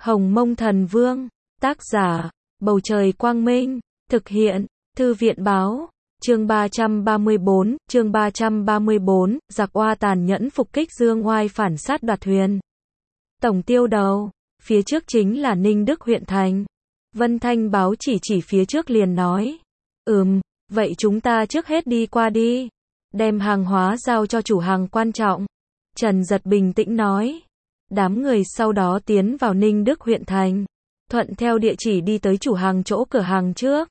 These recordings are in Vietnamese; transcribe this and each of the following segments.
Hồng Mông Thần Vương, tác giả, Bầu Trời Quang Minh, thực hiện, Thư viện Báo, chương 334, giặc oa tàn nhẫn phục kích Dương Oai phản sát đoạt thuyền. Tổng tiêu đầu, phía trước chính là Ninh Đức huyện thành. Vân Thanh báo chỉ phía trước liền nói. Vậy chúng ta trước hết đi qua đi. Đem hàng hóa giao cho chủ hàng quan trọng. Trần Giật bình tĩnh nói. Đám người sau đó tiến vào Ninh Đức huyện thành. Thuận theo địa chỉ đi tới chủ hàng chỗ cửa hàng trước.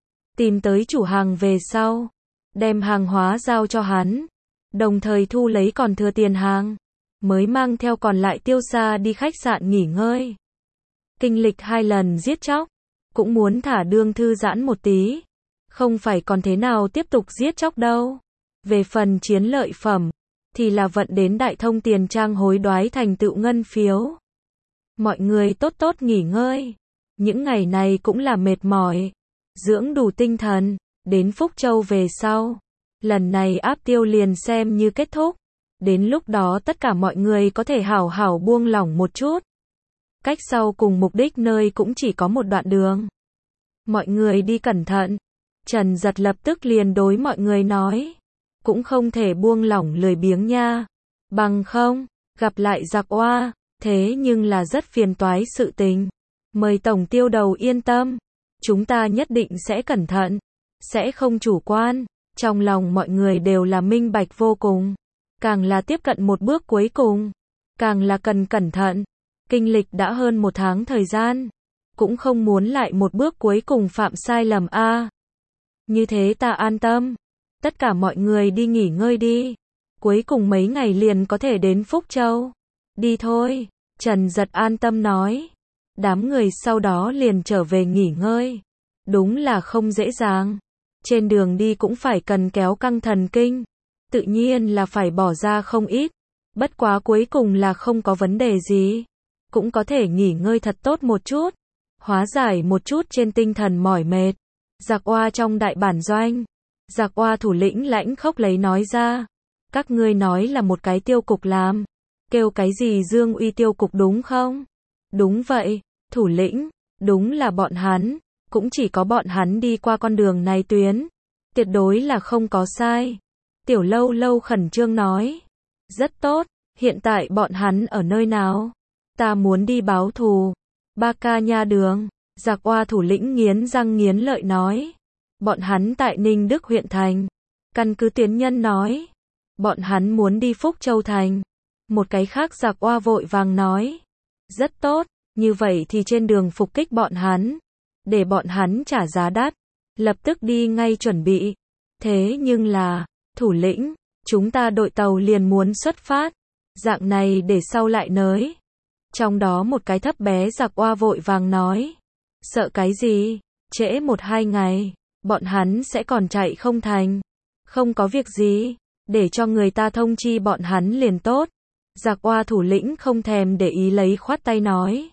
Tìm tới chủ hàng về sau. Đem hàng hóa giao cho hắn. Đồng thời thu lấy còn thừa tiền hàng. Mới mang theo còn lại tiêu xa đi khách sạn nghỉ ngơi. Kinh lịch 2 lần giết chóc. Cũng muốn thả đương thư giãn một tí. Không phải còn thế nào tiếp tục giết chóc đâu. Về phần chiến lợi phẩm. Thì là vận đến Đại Thông tiền trang hối đoái thành tựu ngân phiếu. Mọi người tốt tốt nghỉ ngơi. Những ngày này cũng là mệt mỏi. Dưỡng đủ tinh thần. Đến Phúc Châu về sau. Lần này áp tiêu liền xem như kết thúc. Đến lúc đó tất cả mọi người có thể hảo hảo buông lỏng một chút. Cách sau cùng mục đích nơi cũng chỉ có một đoạn đường. Mọi người đi cẩn thận. Trần Giật lập tức liền đối mọi người nói. Cũng không thể buông lỏng lười biếng nha. Bằng không, gặp lại giặc oa, thế nhưng là rất phiền toái sự tình. Mời tổng tiêu đầu yên tâm. Chúng ta nhất định sẽ cẩn thận. Sẽ không chủ quan. Trong lòng mọi người đều là minh bạch vô cùng. Càng là tiếp cận một bước cuối cùng. Càng là cần cẩn thận. Kinh lịch đã hơn 1 tháng thời gian. Cũng không muốn lại một bước cuối cùng phạm sai lầm a. Như thế ta an tâm. Tất cả mọi người đi nghỉ ngơi đi. Cuối cùng mấy ngày liền có thể đến Phúc Châu. Đi thôi. Trần Giật an tâm nói. Đám người sau đó liền trở về nghỉ ngơi. Đúng là không dễ dàng. Trên đường đi cũng phải cần kéo căng thần kinh. Tự nhiên là phải bỏ ra không ít. Bất quá cuối cùng là không có vấn đề gì. Cũng có thể nghỉ ngơi thật tốt một chút. Hóa giải một chút trên tinh thần mỏi mệt. Giặc oa trong đại bản doanh. Giặc oa thủ lĩnh Lãnh Khốc lấy nói ra. Các ngươi nói là một cái tiêu cục làm. Kêu cái gì Dương Uy tiêu cục đúng không? Đúng vậy, thủ lĩnh. Đúng là bọn hắn. Cũng chỉ có bọn hắn đi qua con đường này tuyến. Tuyệt đối là không có sai. Tiểu Lâu Lâu khẩn trương nói. Rất tốt, hiện tại bọn hắn ở nơi nào? Ta muốn đi báo thù. Ba Ca Nha Đường. Giặc oa thủ lĩnh nghiến răng nghiến lợi nói. Bọn hắn tại Ninh Đức huyện thành. Căn cứ tiến nhân nói. Bọn hắn muốn đi Phúc Châu thành. Một cái khác giặc oa vội vàng nói. Rất tốt, như vậy thì trên đường phục kích bọn hắn. Để bọn hắn trả giá đắt. Lập tức đi ngay chuẩn bị. Thế nhưng là, thủ lĩnh, chúng ta đội tàu liền muốn xuất phát. Dạng này để sau lại nới. Trong đó một cái thấp bé giặc oa vội vàng nói. Sợ cái gì? Trễ 1-2 ngày. Bọn hắn sẽ còn chạy không thành. Không có việc gì. Để cho người ta thông chi bọn hắn liền tốt. Giặc oa thủ lĩnh không thèm để ý lấy khoát tay nói.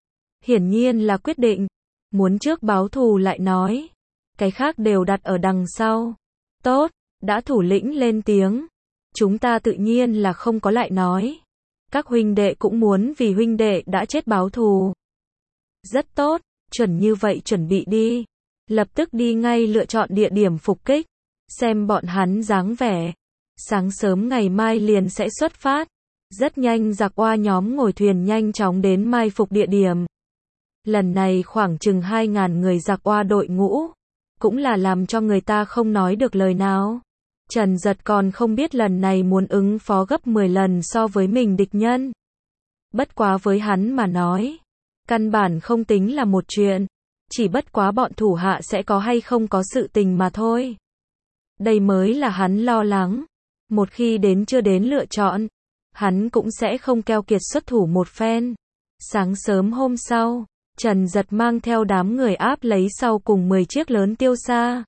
Hiển nhiên là quyết định. Muốn trước báo thù lại nói. Cái khác đều đặt ở đằng sau. Tốt, đã thủ lĩnh lên tiếng. Chúng ta tự nhiên là không có lại nói. Các huynh đệ cũng muốn vì huynh đệ đã chết báo thù. Rất tốt, chuẩn như vậy chuẩn bị đi. Lập tức đi ngay lựa chọn địa điểm phục kích. Xem bọn hắn dáng vẻ. Sáng sớm ngày mai liền sẽ xuất phát. Rất nhanh giặc oa nhóm ngồi thuyền nhanh chóng đến mai phục địa điểm. Lần này khoảng chừng 2.000 người giặc oa đội ngũ. Cũng là làm cho người ta không nói được lời nào. Trần Giật còn không biết lần này muốn ứng phó gấp 10 lần so với mình địch nhân. Bất quá với hắn mà nói. Căn bản không tính là một chuyện. Chỉ bất quá bọn thủ hạ sẽ có hay không có sự tình mà thôi. Đây mới là hắn lo lắng. Một khi đến chưa đến lựa chọn. Hắn cũng sẽ không keo kiệt xuất thủ một phen. Sáng sớm hôm sau. Trần Giật mang theo đám người áp lấy sau cùng 10 chiếc lớn tiêu xa.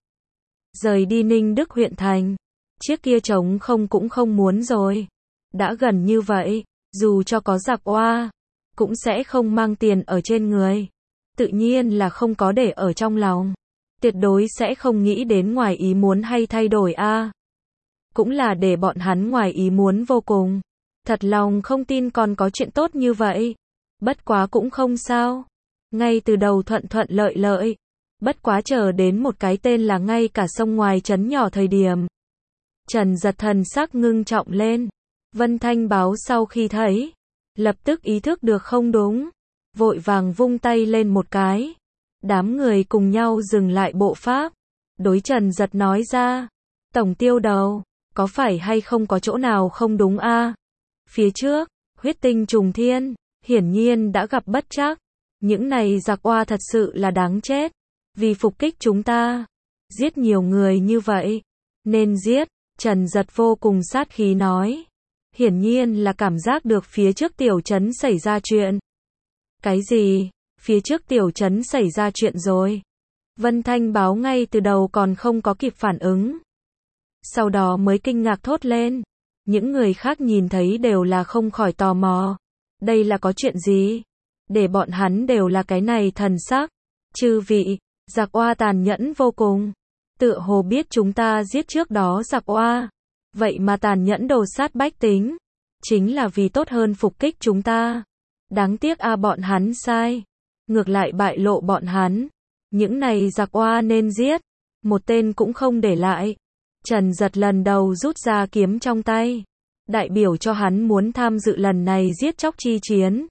Rời đi Ninh Đức huyện thành. Chiếc kia trống không cũng không muốn rồi. Đã gần như vậy, dù cho có giặc oa, cũng sẽ không mang tiền ở trên người. Tự nhiên là không có để ở trong lòng. Tuyệt đối sẽ không nghĩ đến ngoài ý muốn hay thay đổi a. Cũng là để bọn hắn ngoài ý muốn vô cùng. Thật lòng không tin còn có chuyện tốt như vậy. Bất quá cũng không sao. Ngay từ đầu thuận thuận lợi lợi. Bất quá chờ đến một cái tên là ngay cả sông ngoài trấn nhỏ thời điểm. Trần Giật thần sắc ngưng trọng lên. Vân Thanh Báo sau khi thấy, lập tức ý thức được không đúng. Vội vàng vung tay lên một cái. Đám người cùng nhau dừng lại bộ pháp. Đối Trần Giật nói ra. Tổng tiêu đầu, có phải hay không có chỗ nào không đúng a? Phía trước, huyết tinh trùng thiên, hiển nhiên đã gặp bất trắc. Những này giặc oa thật sự là đáng chết. Vì phục kích chúng ta, giết nhiều người như vậy, nên giết. Trần Giật vô cùng sát khí nói. Hiển nhiên là cảm giác được phía trước tiểu trấn xảy ra chuyện. Cái gì? Phía trước tiểu trấn xảy ra chuyện rồi. Vân Thanh Báo ngay từ đầu còn không có kịp phản ứng. Sau đó mới kinh ngạc thốt lên. Những người khác nhìn thấy đều là không khỏi tò mò. Đây là có chuyện gì? Để bọn hắn đều là cái này thần sắc. Chư vị, giặc oa tàn nhẫn vô cùng. Tựa hồ biết chúng ta giết trước đó giặc oa. Vậy mà tàn nhẫn đồ sát bách tính. Chính là vì tốt hơn phục kích chúng ta. Đáng tiếc bọn hắn sai. Ngược lại bại lộ bọn hắn. Những này giặc oa nên giết. Một tên cũng không để lại. Trần Giật lần đầu rút ra kiếm trong tay. Đại biểu cho hắn muốn tham dự lần này giết chóc chi chiến.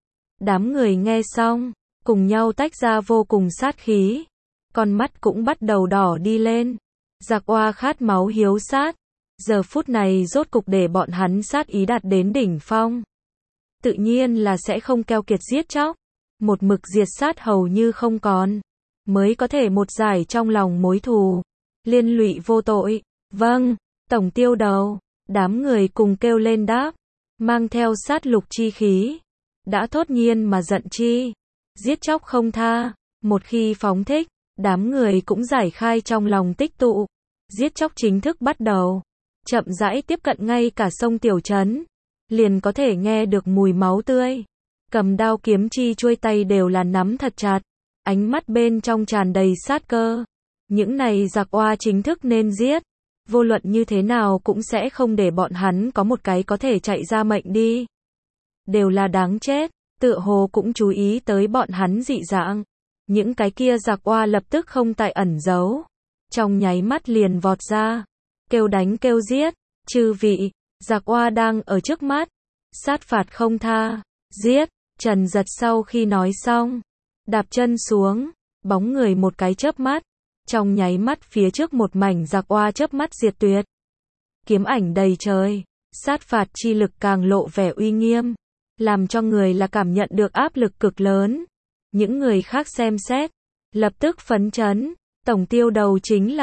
Đám người nghe xong, cùng nhau tách ra vô cùng sát khí. Con mắt cũng bắt đầu đỏ đi lên. Giặc oa khát máu hiếu sát. Giờ phút này rốt cục để bọn hắn sát ý đạt đến đỉnh phong. Tự nhiên là sẽ không keo kiệt giết chóc. Một mực diệt sát hầu như không còn. Mới có thể một giải trong lòng mối thù. Liên lụy vô tội. Vâng, tổng tiêu đầu. Đám người cùng kêu lên đáp. Mang theo sát lục chi khí. Đã thốt nhiên mà giận chi. Giết chóc không tha. Một khi phóng thích, đám người cũng giải khai trong lòng tích tụ. Giết chóc chính thức bắt đầu. Chậm rãi tiếp cận ngay cả sông tiểu trấn. Liền có thể nghe được mùi máu tươi. Cầm đao kiếm chi chuôi tay đều là nắm thật chặt. Ánh mắt bên trong tràn đầy sát cơ. Những này giặc oa chính thức nên giết. Vô luận như thế nào cũng sẽ không để bọn hắn có một cái có thể chạy ra mệnh đi. Đều là đáng chết. Tựa hồ cũng chú ý tới bọn hắn dị dạng. Những cái kia giặc oa lập tức không tại ẩn giấu. Trong nháy mắt liền vọt ra. Kêu đánh kêu giết. Chư vị, giặc oa đang ở trước mắt. Sát phạt không tha. Giết. Trần Giật sau khi nói xong. Đạp chân xuống. Bóng người một cái chớp mắt. Trong nháy mắt phía trước một mảnh giặc oa chớp mắt diệt tuyệt. Kiếm ảnh đầy trời. Sát phạt chi lực càng lộ vẻ uy nghiêm. Làm cho người là cảm nhận được áp lực cực lớn. Những người khác xem xét. Lập tức phấn chấn. Tổng tiêu đầu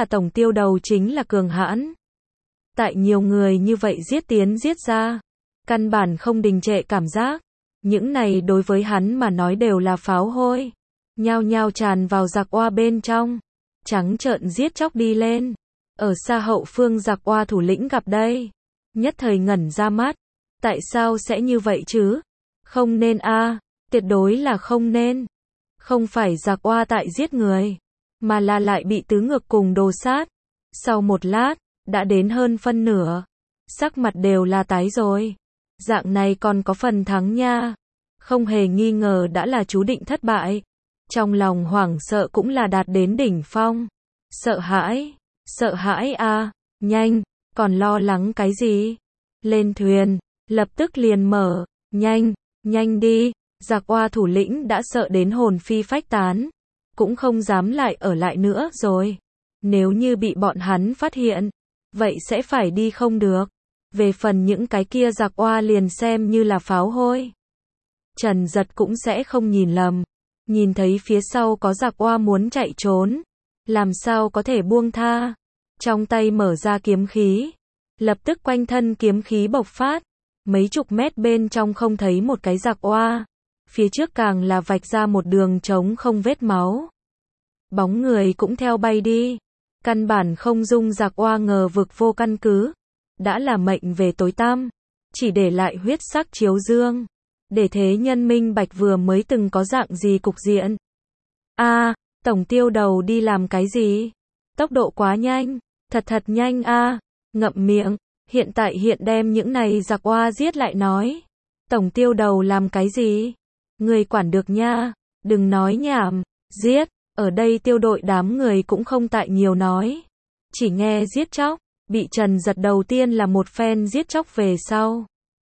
chính là cường hãn. Tại nhiều người như vậy giết tiến giết ra. Căn bản không đình trệ cảm giác. Những này đối với hắn mà nói đều là pháo hôi. Nhao nhao tràn vào giặc oa bên trong. Trắng trợn giết chóc đi lên. Ở xa hậu phương giặc oa thủ lĩnh gặp đây. Nhất thời ngẩn ra mắt. Tại sao sẽ như vậy chứ? Không nên tuyệt đối là không nên. Không phải giặc oa tại giết người. Mà là lại bị tứ ngược cùng đồ sát. Sau một lát, đã đến hơn phân nửa. Sắc mặt đều là tái rồi. Dạng này còn có phần thắng nha. Không hề nghi ngờ đã là chú định thất bại. Trong lòng hoảng sợ cũng là đạt đến đỉnh phong. Sợ hãi nhanh, còn lo lắng cái gì? Lên thuyền, lập tức liền mở, nhanh đi. Giặc oa thủ lĩnh đã sợ đến hồn phi phách tán. Cũng không dám lại ở lại nữa rồi. Nếu như bị bọn hắn phát hiện, vậy sẽ phải đi không được. Về phần những cái kia giặc oa liền xem như là pháo hôi. Trần Giật cũng sẽ không nhìn lầm. Nhìn thấy phía sau có giặc oa muốn chạy trốn. Làm sao có thể buông tha. Trong tay mở ra kiếm khí. Lập tức quanh thân kiếm khí bộc phát. Mấy chục mét bên trong không thấy một cái giặc oa. Phía trước càng là vạch ra một đường trống không vết máu. Bóng người cũng theo bay đi. Căn bản không dung giặc oa ngờ vực vô căn cứ. Đã là mệnh về tối tăm. Chỉ để lại huyết sắc chiếu dương. Để thế nhân minh bạch vừa mới từng có dạng gì cục diện. Tổng tiêu đầu đi làm cái gì? Tốc độ quá nhanh. Thật nhanh ngậm miệng. Hiện tại đem những này giặc oa giết lại nói. Tổng tiêu đầu làm cái gì? Người quản được nha, đừng nói nhảm, giết, ở đây Tiêu đội đám người cũng không tại nhiều nói. Chỉ nghe giết chóc, bị Trần Giật đầu tiên là một phen giết chóc về sau.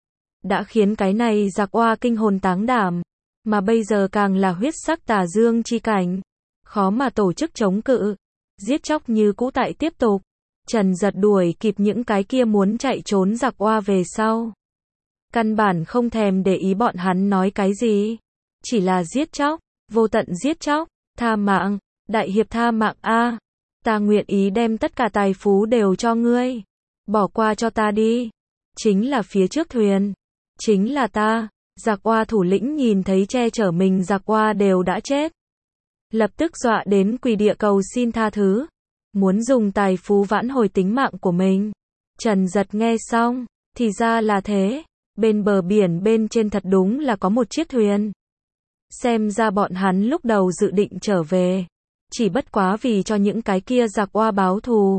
Đã khiến cái này giặc oa kinh hồn táng đảm, mà bây giờ càng là huyết sắc tà dương chi cảnh. Khó mà tổ chức chống cự, giết chóc như cũ tại tiếp tục. Trần Giật đuổi kịp những cái kia muốn chạy trốn giặc oa về sau. Căn bản không thèm để ý bọn hắn nói cái gì. Chỉ là giết chóc, vô tận giết chóc, tha mạng, đại hiệp tha mạng a, ta nguyện ý đem tất cả tài phú đều cho ngươi. Bỏ qua cho ta đi. Chính là phía trước thuyền. Chính là ta. Giặc oa thủ lĩnh nhìn thấy che chở mình giặc oa đều đã chết. Lập tức dọa đến quỳ địa cầu xin tha thứ. Muốn dùng tài phú vãn hồi tính mạng của mình. Trần Giật nghe xong, thì ra là thế. Bên bờ biển bên trên thật đúng là có một chiếc thuyền. Xem ra bọn hắn lúc đầu dự định trở về. Chỉ bất quá vì cho những cái kia giặc oa báo thù.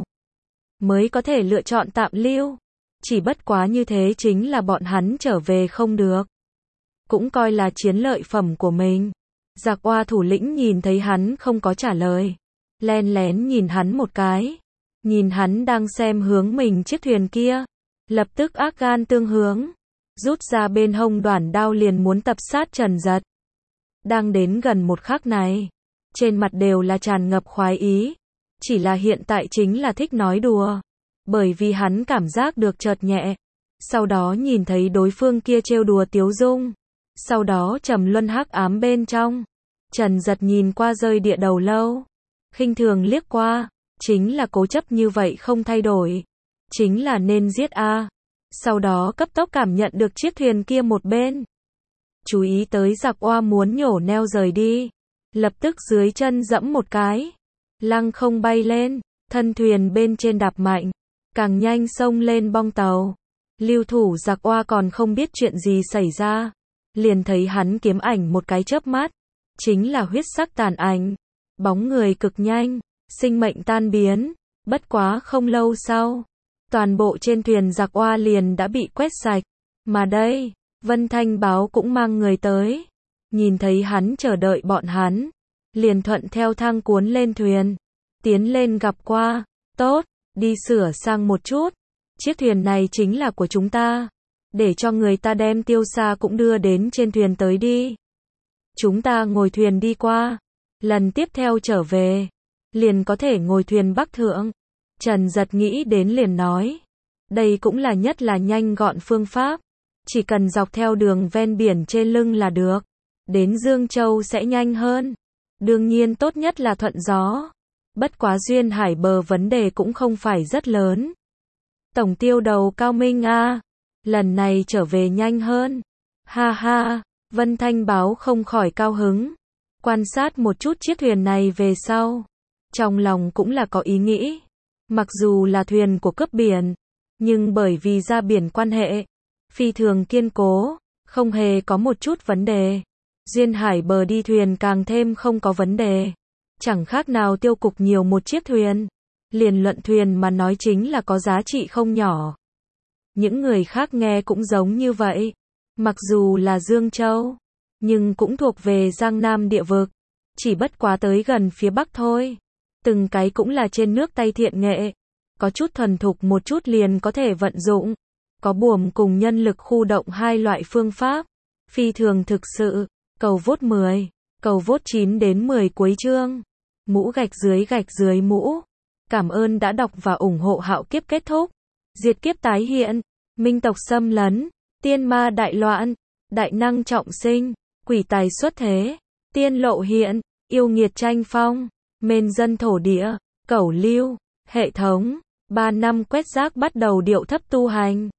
Mới có thể lựa chọn tạm lưu. Chỉ bất quá như thế chính là bọn hắn trở về không được. Cũng coi là chiến lợi phẩm của mình. Giặc oa thủ lĩnh nhìn thấy hắn không có trả lời. Len lén nhìn hắn một cái. Nhìn hắn đang xem hướng mình chiếc thuyền kia. Lập tức ác gan tương hướng. Rút ra bên hông đoản đao liền muốn tập sát Trần Giật. Đang đến gần một khắc này. Trên mặt đều là tràn ngập khoái ý. Chỉ là hiện tại chính là thích nói đùa. Bởi vì hắn cảm giác được chợt nhẹ. Sau đó nhìn thấy đối phương kia trêu đùa tiếu dung. Sau đó trầm luân hắc ám bên trong. Trần Giật nhìn qua rơi địa đầu lâu. Khinh thường liếc qua. Chính là cố chấp như vậy không thay đổi. Chính là nên giết a. Sau đó cấp tốc cảm nhận được chiếc thuyền kia một bên. Chú ý tới giặc oa muốn nhổ neo rời đi. Lập tức dưới chân dẫm một cái. Lăng không bay lên. Thân thuyền bên trên đạp mạnh. Càng nhanh xông lên bong tàu. Lưu thủ giặc oa còn không biết chuyện gì xảy ra. Liền thấy hắn kiếm ảnh một cái chớp mắt. Chính là huyết sắc tàn ảnh. Bóng người cực nhanh. Sinh mệnh tan biến. Bất quá không lâu sau. Toàn bộ trên thuyền giặc oa liền đã bị quét sạch. Mà đây, Vân Thanh báo cũng mang người tới. Nhìn thấy hắn chờ đợi bọn hắn. Liền thuận theo thang cuốn lên thuyền. Tiến lên gặp qua. Tốt, đi sửa sang một chút. Chiếc thuyền này chính là của chúng ta. Để cho người ta đem tiêu xa cũng đưa đến trên thuyền tới đi. Chúng ta ngồi thuyền đi qua. Lần tiếp theo trở về. Liền có thể ngồi thuyền Bắc Thượng. Trần Giật nghĩ đến liền nói. Đây cũng là nhất là nhanh gọn phương pháp. Chỉ cần dọc theo đường ven biển trên lưng là được. Đến Dương Châu sẽ nhanh hơn. Đương nhiên tốt nhất là thuận gió. Bất quá duyên hải bờ vấn đề cũng không phải rất lớn. Tổng tiêu đầu cao minh a. Lần này trở về nhanh hơn. Ha ha, Vân Thanh báo không khỏi cao hứng. Quan sát một chút chiếc thuyền này về sau. Trong lòng cũng là có ý nghĩ. Mặc dù là thuyền của cướp biển. Nhưng bởi vì ra biển quan hệ. Phi thường kiên cố. Không hề có một chút vấn đề. Duyên hải bờ đi thuyền càng thêm không có vấn đề. Chẳng khác nào tiêu cục nhiều một chiếc thuyền. Liền luận thuyền mà nói chính là có giá trị không nhỏ. Những người khác nghe cũng giống như vậy. Mặc dù là Dương Châu. Nhưng cũng thuộc về Giang Nam địa vực. Chỉ bất quá tới gần phía Bắc thôi. Từng cái cũng là trên nước tay thiện nghệ. Có chút thuần thục một chút liền có thể vận dụng. Có buồm cùng nhân lực khu động hai loại phương pháp. Phi thường thực sự. Cầu vốt 10. Cầu vốt 9 đến 10 cuối chương. Mũ gạch dưới mũ. Cảm ơn đã đọc và ủng hộ Hạo Kiếp kết thúc. Diệt kiếp tái hiện. Minh tộc xâm lấn. Tiên ma đại loạn. Đại năng trọng sinh. Quỷ tài xuất thế. Tiên lộ hiện. Yêu nghiệt tranh phong. Mên dân thổ địa. Cẩu lưu. Hệ thống. 3 năm quét rác bắt đầu điệu thấp tu hành.